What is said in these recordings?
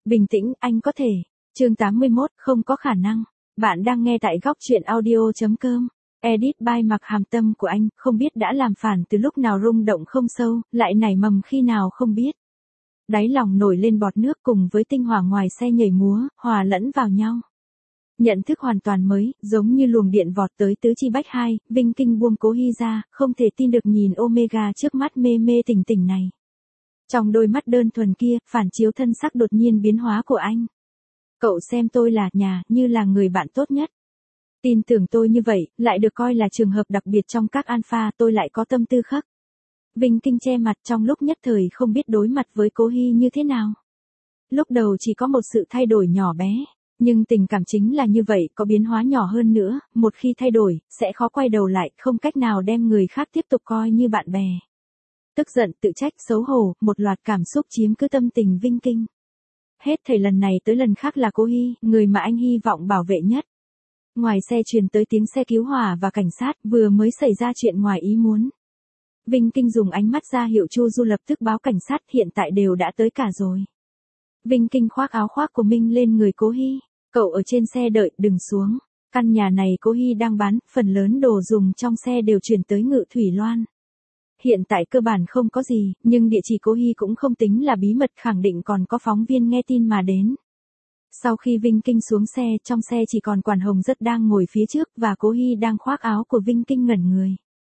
Bình tĩnh, anh có thể. Chương 81, không có khả năng. Bạn đang nghe tại góc truyện audio.com. Edit by Mặc Hàm Tâm của anh, không biết đã làm phản từ lúc nào rung động không sâu, lại nảy mầm khi nào không biết. Đáy lòng nổi lên bọt nước cùng với tinh hỏa ngoài xe nhảy múa, hòa lẫn vào nhau. Nhận thức hoàn toàn mới, giống như luồng điện vọt tới tứ chi bách hai, Vinh Kinh buông Cố Hy ra, không thể tin được nhìn Omega trước mắt mê mê tỉnh tỉnh này. Trong đôi mắt đơn thuần kia, phản chiếu thân sắc đột nhiên biến hóa của anh. Cậu xem tôi là nhà, như là người bạn tốt nhất. Tin tưởng tôi như vậy, lại được coi là trường hợp đặc biệt trong các alpha, tôi lại có tâm tư khắc. Vinh Kinh che mặt trong lúc nhất thời không biết đối mặt với Cố Hy như thế nào. Lúc đầu chỉ có một sự thay đổi nhỏ bé, nhưng tình cảm chính là như vậy, có biến hóa nhỏ hơn nữa, một khi thay đổi, sẽ khó quay đầu lại, không cách nào đem người khác tiếp tục coi như bạn bè. Tức giận, tự trách, xấu hổ, một loạt cảm xúc chiếm cứ tâm tình Vinh Kinh. Hết thảy lần này tới lần khác là Cố Hy, người mà anh hy vọng bảo vệ nhất. Ngoài xe truyền tới tiếng xe cứu hỏa và cảnh sát, vừa mới xảy ra chuyện ngoài ý muốn. Vinh Kinh dùng ánh mắt ra hiệu Chu Du lập tức báo cảnh sát, hiện tại đều đã tới cả rồi. Vinh Kinh khoác áo khoác của mình lên người Cố Hy, cậu ở trên xe đợi, đừng xuống. Căn nhà này Cố Hy đang bán, phần lớn đồ dùng trong xe đều chuyển tới Ngự Thủy Loan. Hiện tại cơ bản không có gì, nhưng địa chỉ Cố Hy cũng không tính là bí mật, khẳng định còn có phóng viên nghe tin mà đến. Sau khi Vinh Kinh xuống xe, trong xe chỉ còn Quản Hồng Rất đang ngồi phía trước và Cố Hy đang khoác áo của Vinh Kinh ngẩn người.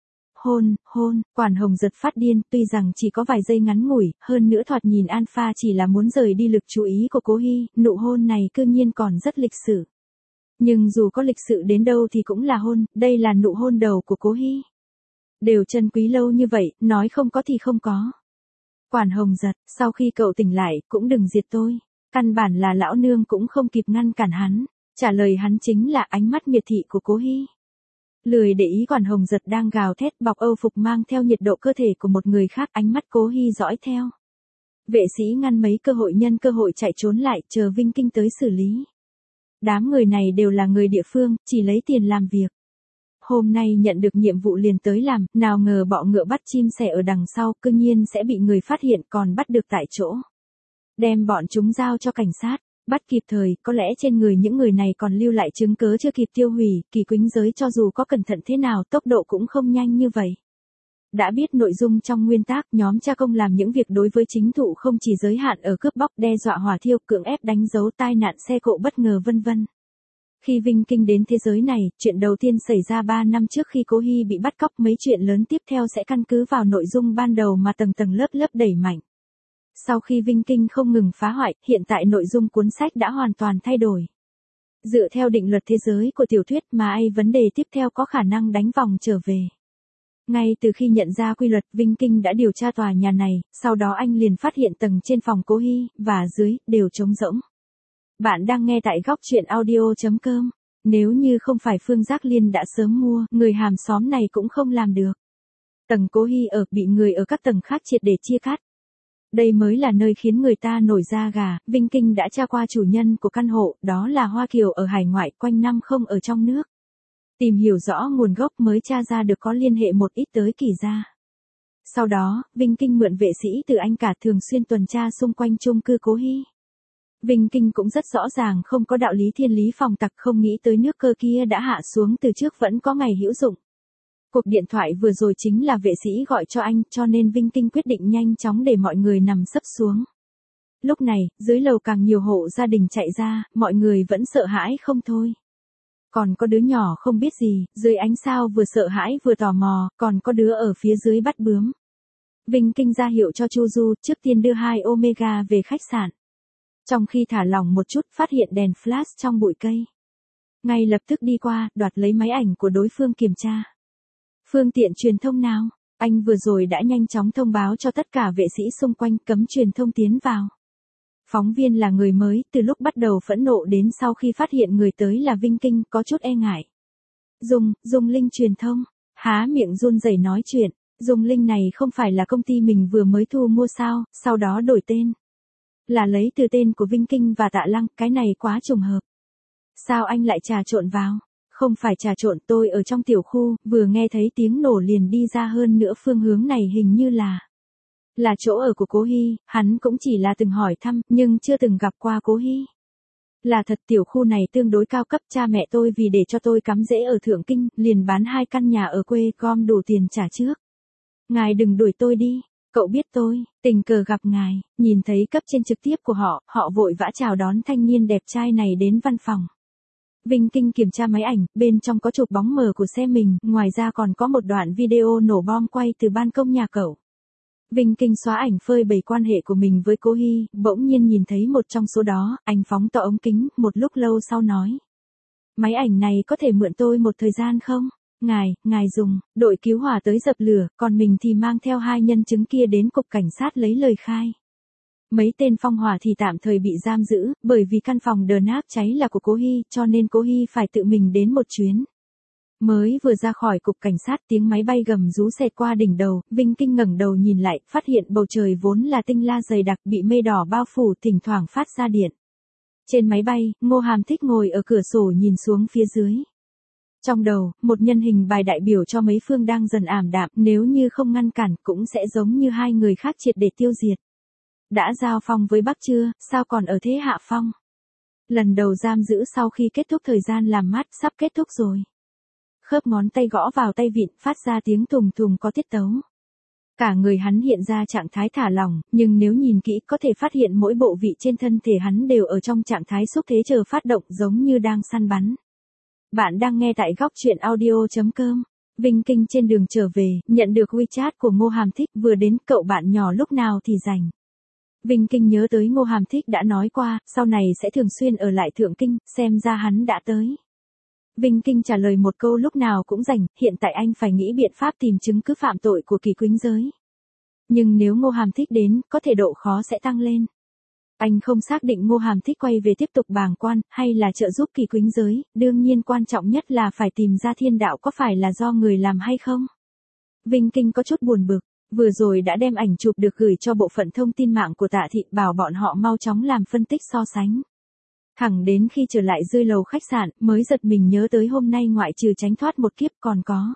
Hôn, Quản Hồng Giật phát điên, tuy rằng chỉ có vài giây ngắn ngủi, hơn nữa thoạt nhìn alpha chỉ là muốn rời đi lực chú ý của Cố Hy, nụ hôn này cư nhiên còn rất lịch sự. Nhưng dù có lịch sự đến đâu thì cũng là hôn, đây là nụ hôn đầu của Cố Hy. Đều trân quý lâu như vậy, nói không có thì không có. Quản Hồng Giật, sau khi cậu tỉnh lại, cũng đừng diệt tôi. Căn bản là lão nương cũng không kịp ngăn cản hắn. Trả lời hắn chính là ánh mắt miệt thị của Cố Hy. Lười để ý Quản Hồng Giật đang gào thét, bọc âu phục mang theo nhiệt độ cơ thể của một người khác, ánh mắt Cố Hy dõi theo. Vệ sĩ ngăn mấy cơ hội nhân cơ hội chạy trốn lại, chờ Vinh Kinh tới xử lý. Đám người này đều là người địa phương, chỉ lấy tiền làm việc. Hôm nay nhận được nhiệm vụ liền tới làm, nào ngờ bọ ngựa bắt chim sẻ ở đằng sau, cư nhiên sẽ bị người phát hiện, còn bắt được tại chỗ. Đem bọn chúng giao cho cảnh sát, bắt kịp thời, có lẽ trên người những người này còn lưu lại chứng cớ chưa kịp tiêu hủy, Kỳ Quýnh giới cho dù có cẩn thận thế nào, tốc độ cũng không nhanh như vậy. Đã biết nội dung trong nguyên tắc, nhóm cha công làm những việc đối với chính thụ không chỉ giới hạn ở cướp bóc, đe dọa hỏa thiêu, cưỡng ép đánh dấu, tai nạn xe cộ bất ngờ vân vân. Khi Vinh Kinh đến thế giới này, chuyện đầu tiên xảy ra 3 năm trước khi Cố Hy bị bắt cóc, mấy chuyện lớn tiếp theo sẽ căn cứ vào nội dung ban đầu mà tầng tầng lớp lớp đẩy mạnh. Sau khi Vinh Kinh không ngừng phá hoại, hiện tại nội dung cuốn sách đã hoàn toàn thay đổi. Dựa theo định luật thế giới của tiểu thuyết mà vấn đề tiếp theo có khả năng đánh vòng trở về. Ngay từ khi nhận ra quy luật, Vinh Kinh đã điều tra tòa nhà này, sau đó anh liền phát hiện tầng trên phòng Cố Hy, và dưới, đều trống rỗng. Bạn đang nghe tại góc truyện audio.com. Nếu như không phải Phương Giác Liên đã sớm mua, người hàng xóm này cũng không làm được. Tầng Cố Hy ở, bị người ở các tầng khác triệt để chia cắt. Đây mới là nơi khiến người ta nổi da gà. Vinh Kinh đã tra qua chủ nhân của căn hộ, đó là Hoa Kiều ở hải ngoại, quanh năm không ở trong nước. Tìm hiểu rõ nguồn gốc mới tra ra được có liên hệ một ít tới Kỳ gia. Sau đó, Vinh Kinh mượn vệ sĩ từ anh cả thường xuyên tuần tra xung quanh chung cư Cố Hy. Vinh Kinh cũng rất rõ ràng không có đạo lý thiên lý phòng tặc, không nghĩ tới nước cơ kia đã hạ xuống từ trước vẫn có ngày hữu dụng. Cuộc điện thoại vừa rồi chính là vệ sĩ gọi cho anh, cho nên Vinh Kinh quyết định nhanh chóng để mọi người nằm sấp xuống. Lúc này, dưới lầu càng nhiều hộ gia đình chạy ra, mọi người vẫn sợ hãi không thôi. Còn có đứa nhỏ không biết gì, dưới ánh sao vừa sợ hãi vừa tò mò, còn có đứa ở phía dưới bắt bướm. Vinh Kinh ra hiệu cho Chu Du, trước tiên đưa 2 Omega về khách sạn. Trong khi thả lỏng một chút, phát hiện đèn flash trong bụi cây. Ngay lập tức đi qua, đoạt lấy máy ảnh của đối phương kiểm tra. Phương tiện truyền thông nào? Anh vừa rồi đã nhanh chóng thông báo cho tất cả vệ sĩ xung quanh, cấm truyền thông tiến vào. Phóng viên là người mới, từ lúc bắt đầu phẫn nộ đến sau khi phát hiện người tới là Vinh Kinh, có chút e ngại. Dung Linh truyền thông, há miệng run rẩy nói chuyện. Dung Linh này không phải là công ty mình vừa mới thu mua sao, sau đó đổi tên. Là lấy từ tên của Vinh Kinh và Tạ Lăng, cái này quá trùng hợp. Sao anh lại trà trộn vào? Không phải trà trộn, tôi ở trong tiểu khu, vừa nghe thấy tiếng nổ liền đi ra, hơn nữa phương hướng này hình như là Là chỗ ở của Cố Hy, hắn cũng chỉ là từng hỏi thăm, nhưng chưa từng gặp qua Cố Hy. Là thật tiểu khu này tương đối cao cấp, cha mẹ tôi vì để cho tôi cắm rễ ở Thượng Kinh, liền bán 2 căn nhà ở quê gom đủ tiền trả trước. Ngài đừng đuổi tôi đi, cậu biết tôi, tình cờ gặp ngài, nhìn thấy cấp trên trực tiếp của họ, họ vội vã chào đón thanh niên đẹp trai này đến văn phòng. Vinh Kinh kiểm tra máy ảnh, bên trong có chụp bóng mờ của xe mình, ngoài ra còn có một đoạn video nổ bom quay từ ban công nhà cậu. Vinh Kinh xóa ảnh phơi bày quan hệ của mình với Cố Hy, bỗng nhiên nhìn thấy một trong số đó, anh phóng to ống kính, một lúc lâu sau nói. Máy ảnh này có thể mượn tôi một thời gian không? Ngài dùng, đội cứu hỏa tới dập lửa, còn mình thì mang theo 2 nhân chứng kia đến cục cảnh sát lấy lời khai. Mấy tên phong hỏa thì tạm thời bị giam giữ, bởi vì căn phòng đờ nát cháy là của Cố Hy, cho nên Cố Hy phải tự mình đến một chuyến. Mới vừa ra khỏi cục cảnh sát tiếng máy bay gầm rú xẹt qua đỉnh đầu, Vinh Kinh ngẩng đầu nhìn lại, phát hiện bầu trời vốn là tinh la dày đặc bị mây đỏ bao phủ thỉnh thoảng phát ra điện. Trên máy bay, Ngô Hàm Thích ngồi ở cửa sổ nhìn xuống phía dưới. Trong đầu, một nhân hình bài đại biểu cho mấy phương đang dần ảm đạm, nếu như không ngăn cản cũng sẽ giống như 2 người khác triệt để tiêu diệt. Đã giao phong với Bắc chưa, sao còn ở thế hạ phong? Lần đầu giam giữ sau khi kết thúc thời gian làm mát sắp kết thúc rồi. Khớp ngón tay gõ vào tay vịn phát ra tiếng thùng thùng có tiết tấu. Cả người hắn hiện ra trạng thái thả lỏng, nhưng nếu nhìn kỹ có thể phát hiện mỗi bộ vị trên thân thể hắn đều ở trong trạng thái xúc thế chờ phát động giống như đang săn bắn. Bạn đang nghe tại góc truyện audio.com. Vinh Kinh trên đường trở về, nhận được WeChat của Ngô Hàm Thích vừa đến cậu bạn nhỏ lúc nào thì rảnh. Vinh Kinh nhớ tới Ngô Hàm Thích đã nói qua, sau này sẽ thường xuyên ở lại Thượng Kinh, xem ra hắn đã tới. Vinh Kinh trả lời một câu lúc nào cũng rảnh, hiện tại anh phải nghĩ biện pháp tìm chứng cứ phạm tội của Kỳ Quýnh Giới. Nhưng nếu Ngô Hàm Thích đến, có thể độ khó sẽ tăng lên. Anh không xác định Ngô Hàm Thích quay về tiếp tục bàng quan, hay là trợ giúp Kỳ Quýnh Giới, đương nhiên quan trọng nhất là phải tìm ra thiên đạo có phải là do người làm hay không. Vinh Kinh có chút buồn bực, vừa rồi đã đem ảnh chụp được gửi cho bộ phận thông tin mạng của Tạ Thị bảo bọn họ mau chóng làm phân tích so sánh. Thẳng đến khi trở lại dưới lầu khách sạn, mới giật mình nhớ tới hôm nay ngoại trừ tránh thoát một kiếp còn có.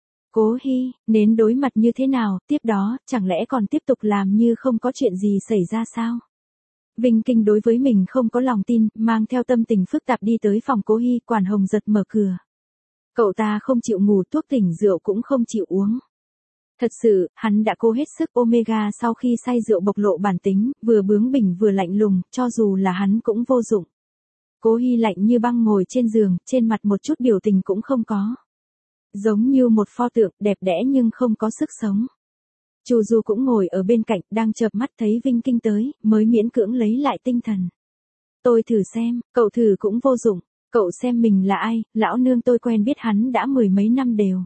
Cố Hy, đến đối mặt như thế nào, tiếp đó, chẳng lẽ còn tiếp tục làm như không có chuyện gì xảy ra sao? Vinh Kinh đối với mình không có lòng tin, mang theo tâm tình phức tạp đi tới phòng Cố Hy, Quản Hồng giật mở cửa. Cậu ta không chịu ngủ, thuốc tỉnh rượu cũng không chịu uống. Thật sự, hắn đã cố hết sức Omega sau khi say rượu bộc lộ bản tính, vừa bướng bỉnh vừa lạnh lùng, cho dù là hắn cũng vô dụng. Cố Hy lạnh như băng ngồi trên giường, trên mặt một chút biểu tình cũng không có. Giống như một pho tượng, đẹp đẽ nhưng không có sức sống. Chu Du cũng ngồi ở bên cạnh, đang chợp mắt thấy Vinh Kinh tới, mới miễn cưỡng lấy lại tinh thần. Tôi thử xem, cậu thử cũng vô dụng, cậu xem mình là ai, lão nương tôi quen biết hắn đã 10 mấy năm đều.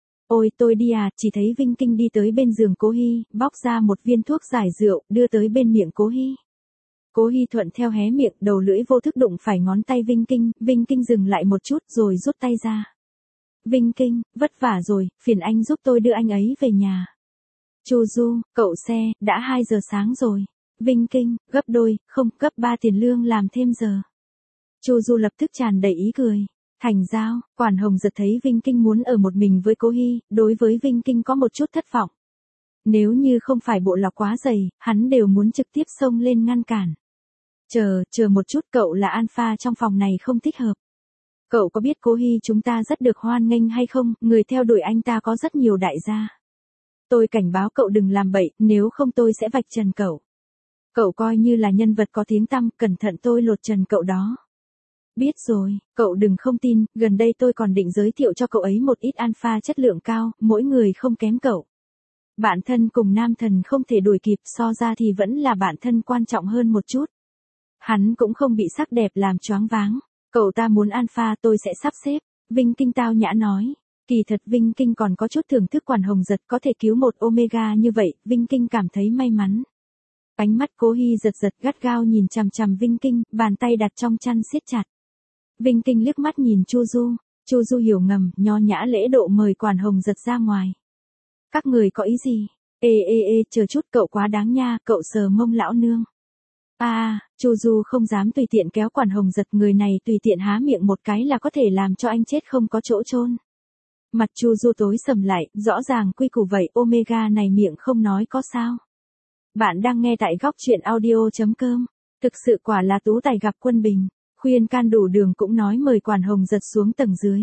Ôi tôi đi à, chỉ thấy Vinh Kinh đi tới bên giường Cố Hy, bóc ra một viên thuốc giải rượu, đưa tới bên miệng Cố Hy. Cố Hy thuận theo hé miệng, đầu lưỡi vô thức đụng phải ngón tay Vinh Kinh dừng lại một chút rồi rút tay ra. Vinh Kinh, vất vả rồi, phiền anh giúp tôi đưa anh ấy về nhà. Chu Du, cậu xe, đã 2 giờ sáng rồi. Vinh Kinh, gấp đôi, không, gấp 3 tiền lương làm thêm giờ. Chu Du lập tức tràn đầy ý cười. Thành giao, Quản Hồng giật thấy Vinh Kinh muốn ở một mình với Cố Hy, đối với Vinh Kinh có một chút thất vọng. Nếu như không phải bộ lọc quá dày, hắn đều muốn trực tiếp xông lên ngăn cản. Chờ một chút, cậu là alpha trong phòng này không thích hợp. Cậu có biết Cố Hy chúng ta rất được hoan nghênh hay không, người theo đuổi anh ta có rất nhiều đại gia. Tôi cảnh báo cậu đừng làm bậy, nếu không tôi sẽ vạch trần cậu. Cậu coi như là nhân vật có tiếng tăm, cẩn thận tôi lột trần cậu đó. Biết rồi, cậu đừng không tin, gần đây tôi còn định giới thiệu cho cậu ấy một ít alpha chất lượng cao, mỗi người không kém cậu. Bạn thân cùng nam thần không thể đuổi kịp, so ra thì vẫn là bạn thân quan trọng hơn một chút. Hắn cũng không bị sắc đẹp làm choáng váng. Cậu ta muốn alpha tôi sẽ sắp xếp. Vinh Kinh tao nhã nói. Kỳ thật Vinh Kinh còn có chút thưởng thức Quản Hồng giật có thể cứu một Omega như vậy, Vinh Kinh cảm thấy may mắn. Ánh mắt Cố Hy giật gắt gao nhìn chằm chằm Vinh Kinh, bàn tay đặt trong chăn siết chặt. Vinh Kinh liếc mắt nhìn Chu Du hiểu ngầm, nho nhã lễ độ mời Quản Hồng giật ra ngoài. Các người có ý gì? Ê, chờ chút, cậu quá đáng nha, cậu sờ mông lão nương. Chu Du không dám tùy tiện kéo Quản Hồng giật, người này tùy tiện há miệng một cái là có thể làm cho anh chết không có chỗ chôn. Mặt Chu Du tối sầm lại, rõ ràng quy củ vậy, Omega này miệng không nói có sao. Bạn đang nghe tại góc truyện audio.com. Thực sự quả là tú tài gặp quân bình. Khuyên can đủ đường cũng nói mời Quản Hồng Giật xuống tầng dưới.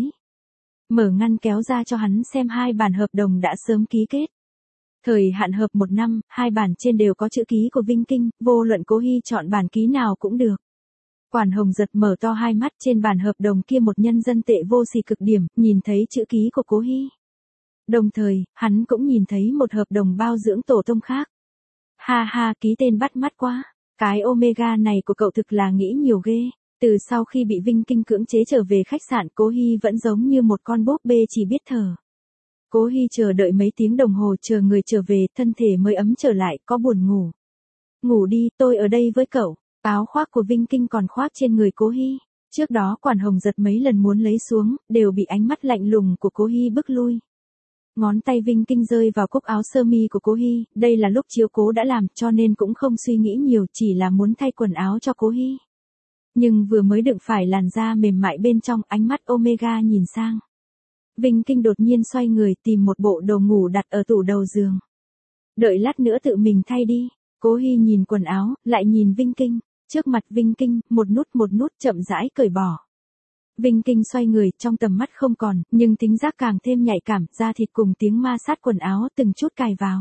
Mở ngăn kéo ra cho hắn xem 2 bản hợp đồng đã sớm ký kết. Thời hạn hợp 1 năm, 2 bản trên đều có chữ ký của Vinh Kinh, vô luận Cố Hy chọn bản ký nào cũng được. Quản Hồng Giật mở to hai mắt, trên bản hợp đồng kia một nhân dân tệ vô sỉ cực điểm, nhìn thấy chữ ký của Cố Hy. Đồng thời, hắn cũng nhìn thấy một hợp đồng bao dưỡng tổ tông khác. Ha ha, ký tên bắt mắt quá. Cái Omega này của cậu thực là nghĩ nhiều ghê. Từ sau khi bị Vinh Kinh cưỡng chế trở về khách sạn, Cố Hy vẫn giống như một con búp bê chỉ biết thở. Cố Hy chờ đợi mấy tiếng đồng hồ chờ người trở về, thân thể mới ấm trở lại, có buồn ngủ. Ngủ đi, tôi ở đây với cậu. Áo khoác của Vinh Kinh còn khoác trên người Cố Hy. Trước đó Quản Hồng Giật mấy lần muốn lấy xuống, đều bị ánh mắt lạnh lùng của Cố Hy bức lui. Ngón tay Vinh Kinh rơi vào cúc áo sơ mi của Cố Hy, đây là lúc chiếu cố đã làm cho nên cũng không suy nghĩ nhiều, chỉ là muốn thay quần áo cho Cố Hy. Nhưng vừa mới đựng phải làn da mềm mại bên trong, ánh mắt Omega nhìn sang. Vinh Kinh đột nhiên xoay người tìm một bộ đồ ngủ đặt ở tủ đầu giường. Đợi lát nữa tự mình thay đi. Cố Hy nhìn quần áo, lại nhìn Vinh Kinh. Trước mặt Vinh Kinh, một nút chậm rãi cởi bỏ. Vinh Kinh xoay người, trong tầm mắt không còn, nhưng tính giác càng thêm nhạy cảm, da thịt cùng tiếng ma sát quần áo từng chút cài vào.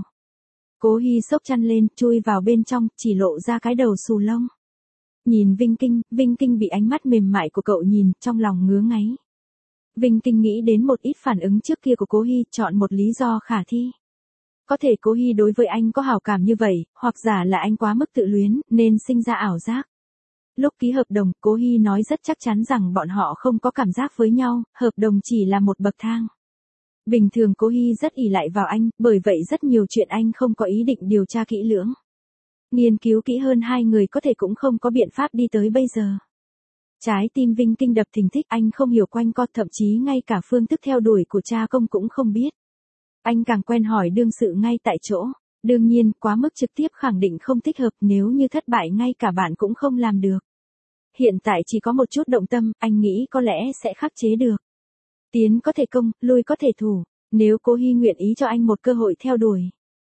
Cố Hy xốc chăn lên, chui vào bên trong, chỉ lộ ra cái đầu xù lông. Nhìn Vinh Kinh bị ánh mắt mềm mại của cậu nhìn, trong lòng ngứa ngáy. Vinh Kinh nghĩ đến một ít phản ứng trước kia của Cố Hy, chọn một lý do khả thi. Có thể Cố Hy đối với anh có hảo cảm như vậy, hoặc giả là anh quá mức tự luyến, nên sinh ra ảo giác. Lúc ký hợp đồng, Cố Hy nói rất chắc chắn rằng bọn họ không có cảm giác với nhau, hợp đồng chỉ là một bậc thang. Bình thường Cố Hy rất ỷ lại vào anh, bởi vậy rất nhiều chuyện anh không có ý định điều tra kỹ lưỡng. Nghiên cứu kỹ hơn hai người có thể cũng không có biện pháp đi tới bây giờ. Trái tim Vinh Kinh đập thình thịch, anh không hiểu quanh co, thậm chí ngay cả phương thức theo đuổi của cha công cũng không biết. Anh càng quen hỏi đương sự ngay tại chỗ. Đương nhiên, quá mức trực tiếp khẳng định không thích hợp, nếu như thất bại ngay cả bạn cũng không làm được. Hiện tại chỉ có một chút động tâm, anh nghĩ có lẽ sẽ khắc chế được. Tiến có thể công, lui có thể thủ, nếu Cố Hy nguyện ý cho anh một cơ hội theo đuổi.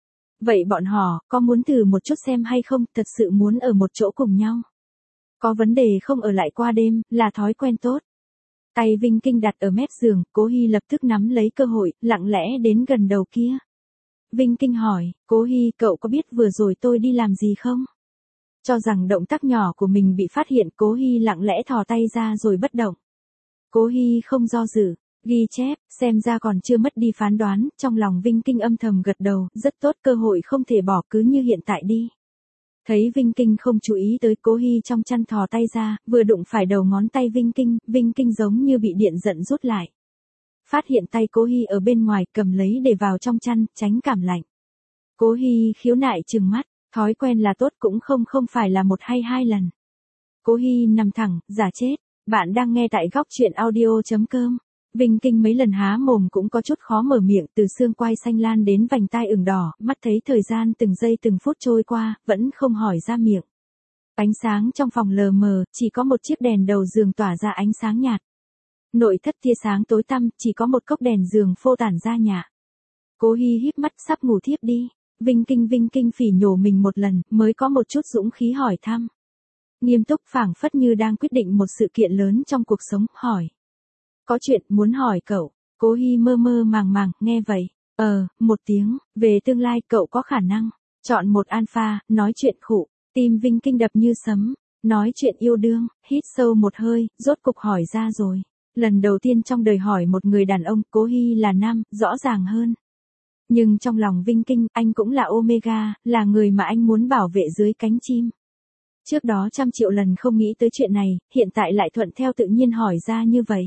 Vậy bọn họ, có muốn thử một chút xem hay không, thật sự muốn ở một chỗ cùng nhau. Có vấn đề không ở lại qua đêm, là thói quen tốt. Tay Vinh Kinh đặt ở mép giường, Cố Hy lập tức nắm lấy cơ hội, lặng lẽ đến gần đầu kia. Vinh Kinh hỏi, Cố Hy, cậu có biết vừa rồi tôi đi làm gì không? Cho rằng động tác nhỏ của mình bị phát hiện, Cố Hy lặng lẽ thò tay ra rồi bất động. Cố Hy không do dự, ghi chép, xem ra còn chưa mất đi phán đoán, trong lòng Vinh Kinh âm thầm gật đầu, rất tốt, cơ hội không thể bỏ, cứ như hiện tại đi. Thấy Vinh Kinh không chú ý tới, Cố Hy trong chăn thò tay ra, vừa đụng phải đầu ngón tay Vinh Kinh giống như bị điện giận rút lại. Phát hiện tay Cố Hy ở bên ngoài, cầm lấy để vào trong chăn, tránh cảm lạnh. Cố Hy khiếu nại trừng mắt, thói quen là tốt cũng không phải là một hay 2 lần. Cố Hy nằm thẳng, giả chết. Bạn đang nghe tại góc truyện audio.com. Vinh Kinh mấy lần há mồm cũng có chút khó mở miệng, từ xương quai xanh lan đến vành tai ửng đỏ, mắt thấy thời gian từng giây từng phút trôi qua, vẫn không hỏi ra miệng. Ánh sáng trong phòng lờ mờ, chỉ có một chiếc đèn đầu giường tỏa ra ánh sáng nhạt. Nội thất tia sáng tối tăm, chỉ có một cốc đèn giường phô tản ra nhạ. Cố Hy híp mắt sắp ngủ thiếp đi. Vinh Kinh phỉ nhổ mình một lần, mới có một chút dũng khí hỏi thăm. Nghiêm túc, phảng phất như đang quyết định một sự kiện lớn trong cuộc sống, hỏi. Có chuyện muốn hỏi cậu. Cố Hy mơ màng, nghe vậy. Một tiếng, về tương lai cậu có khả năng. Chọn một alpha, nói chuyện khụ. Tim Vinh Kinh đập như sấm. Nói chuyện yêu đương, hít sâu một hơi, rốt cục hỏi ra rồi. Lần đầu tiên trong đời hỏi một người đàn ông, Cố Hy là nam, rõ ràng hơn. Nhưng trong lòng Vinh Kinh, anh cũng là Omega, là người mà anh muốn bảo vệ dưới cánh chim. Trước đó 100 triệu lần không nghĩ tới chuyện này, hiện tại lại thuận theo tự nhiên hỏi ra như vậy.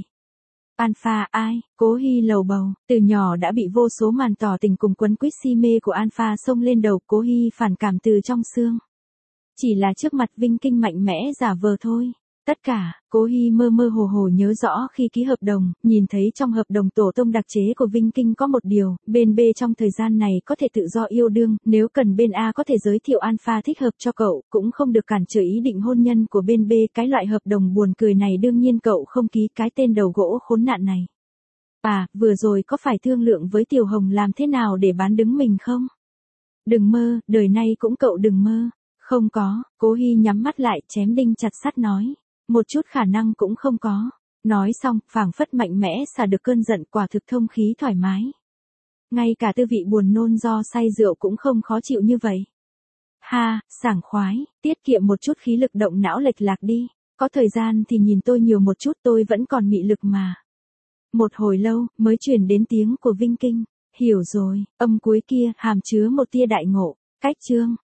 Alpha ai? Cố Hy lầu bầu, từ nhỏ đã bị vô số màn tỏ tình cùng quấn quýt si mê của Alpha xông lên đầu, Cố Hy phản cảm từ trong xương. Chỉ là trước mặt Vinh Kinh mạnh mẽ giả vờ thôi. Tất cả, Cố Hy mơ hồ nhớ rõ khi ký hợp đồng, nhìn thấy trong hợp đồng tổ tông đặc chế của Vinh Kinh có một điều, bên B trong thời gian này có thể tự do yêu đương, nếu cần bên A có thể giới thiệu alpha thích hợp cho cậu, cũng không được cản trở ý định hôn nhân của bên B. Cái loại hợp đồng buồn cười này đương nhiên cậu không ký, cái tên đầu gỗ khốn nạn này. Vừa rồi có phải thương lượng với Tiểu Hồng làm thế nào để bán đứng mình không? Đừng mơ, đời nay cũng cậu đừng mơ. Không có, Cố Hy nhắm mắt lại chém đinh chặt sắt nói. Một chút khả năng cũng không có. Nói xong, phảng phất mạnh mẽ xả được cơn giận, quả thực thông khí thoải mái. Ngay cả tư vị buồn nôn do say rượu cũng không khó chịu như vậy. Ha, sảng khoái, tiết kiệm một chút khí lực động não lệch lạc đi. Có thời gian thì nhìn tôi nhiều một chút, tôi vẫn còn mị lực mà. Một hồi lâu, mới truyền đến tiếng của Vinh Kinh. Hiểu rồi, âm cuối kia, hàm chứa một tia đại ngộ. Cách chương.